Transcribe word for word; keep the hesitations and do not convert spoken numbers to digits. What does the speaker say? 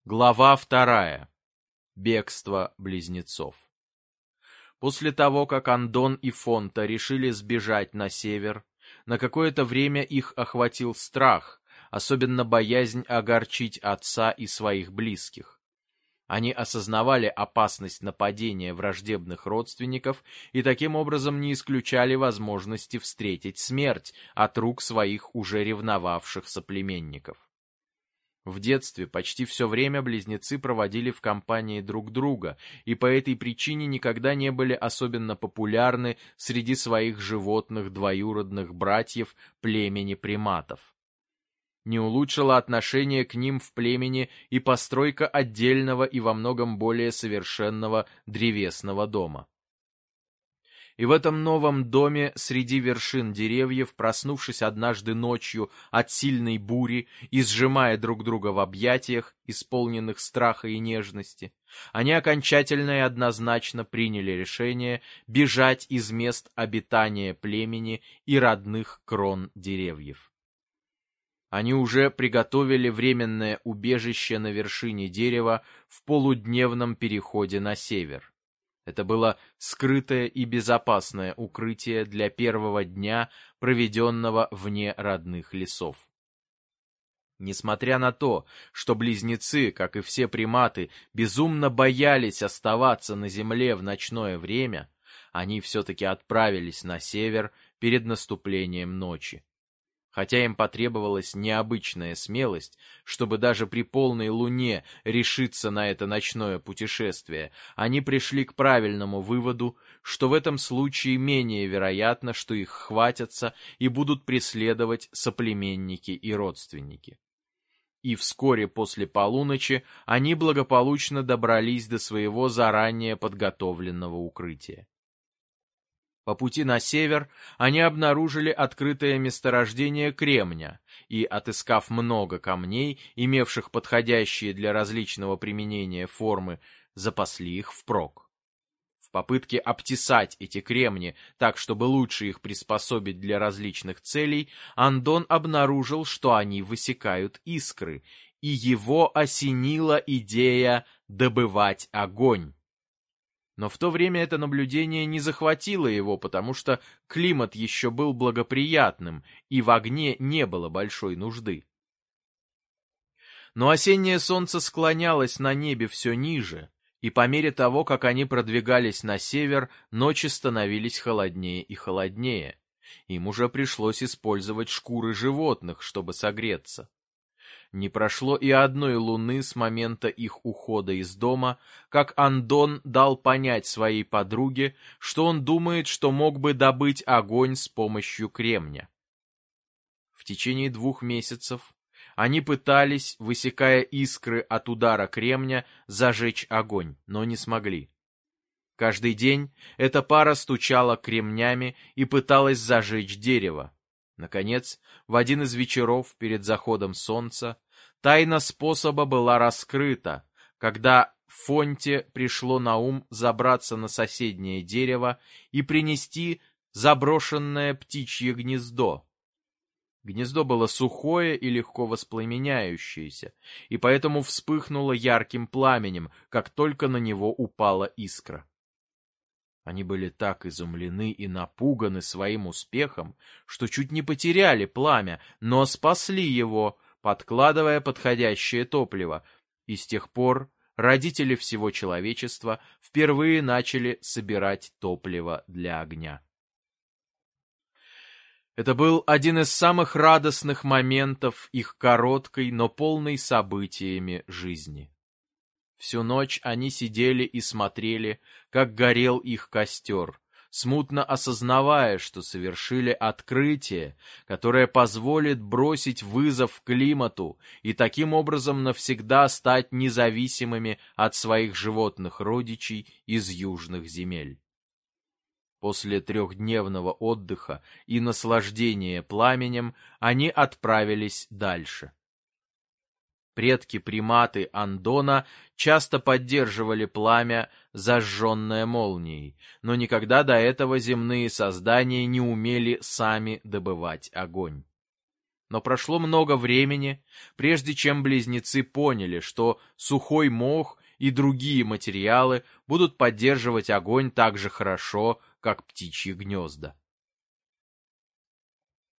Глава вторая. Бегство близнецов. После того, как Андон и Фонта решили сбежать на север, на какое-то время их охватил страх, особенно боязнь огорчить отца и своих близких. Они осознавали опасность нападения враждебных родственников и таким образом не исключали возможности встретить смерть от рук своих уже ревновавших соплеменников. В детстве почти все время близнецы проводили в компании друг друга, и по этой причине никогда не были особенно популярны среди своих животных двоюродных братьев племени приматов. Не улучшило отношение к ним в племени и постройка отдельного и во многом более совершенного древесного дома. И в этом новом доме среди вершин деревьев, проснувшись однажды ночью от сильной бури и сжимая друг друга в объятиях, исполненных страха и нежности, они окончательно и однозначно приняли решение бежать из мест обитания племени и родных крон деревьев. Они уже приготовили временное убежище на вершине дерева в полудневном переходе на север. Это было скрытое и безопасное укрытие для первого дня, проведенного вне родных лесов. Несмотря на то, что близнецы, как и все приматы, безумно боялись оставаться на земле в ночное время, они все-таки отправились на север перед наступлением ночи. Хотя им потребовалась необычная смелость, чтобы даже при полной луне решиться на это ночное путешествие, они пришли к правильному выводу, что в этом случае менее вероятно, что их хватятся и будут преследовать соплеменники и родственники. И вскоре после полуночи они благополучно добрались до своего заранее подготовленного укрытия. По пути на север они обнаружили открытое месторождение кремня и, отыскав много камней, имевших подходящие для различного применения формы, запасли их впрок. В попытке обтесать эти кремни так, чтобы лучше их приспособить для различных целей, Андон обнаружил, что они высекают искры, и его осенила идея добывать огонь. Но в то время это наблюдение не захватило его, потому что климат еще был благоприятным, и в огне не было большой нужды. Но осеннее солнце склонялось на небе все ниже, и по мере того, как они продвигались на север, ночи становились холоднее и холоднее. Им уже пришлось использовать шкуры животных, чтобы согреться. Не прошло и одной луны с момента их ухода из дома, как Андон дал понять своей подруге, что он думает, что мог бы добыть огонь с помощью кремня. В течение двух месяцев они пытались, высекая искры от удара кремня, зажечь огонь, но не смогли. Каждый день эта пара стучала кремнями и пыталась зажечь дерево. Наконец, в один из вечеров перед заходом солнца тайна способа была раскрыта, когда Фонте пришло на ум забраться на соседнее дерево и принести заброшенное птичье гнездо. Гнездо было сухое и легко воспламеняющееся, и поэтому вспыхнуло ярким пламенем, как только на него упала искра. Они были так изумлены и напуганы своим успехом, что чуть не потеряли пламя, но спасли его, подкладывая подходящее топливо, и с тех пор родители всего человечества впервые начали собирать топливо для огня. Это был один из самых радостных моментов их короткой, но полной событиями жизни. Всю ночь они сидели и смотрели, как горел их костер, смутно осознавая, что совершили открытие, которое позволит бросить вызов климату и таким образом навсегда стать независимыми от своих животных родичей из южных земель. После трехдневного отдыха и наслаждения пламенем они отправились дальше. Предки-приматы Андона часто поддерживали пламя, зажженное молнией, но никогда до этого земные создания не умели сами добывать огонь. Но прошло много времени, прежде чем близнецы поняли, что сухой мох и другие материалы будут поддерживать огонь так же хорошо, как птичьи гнезда.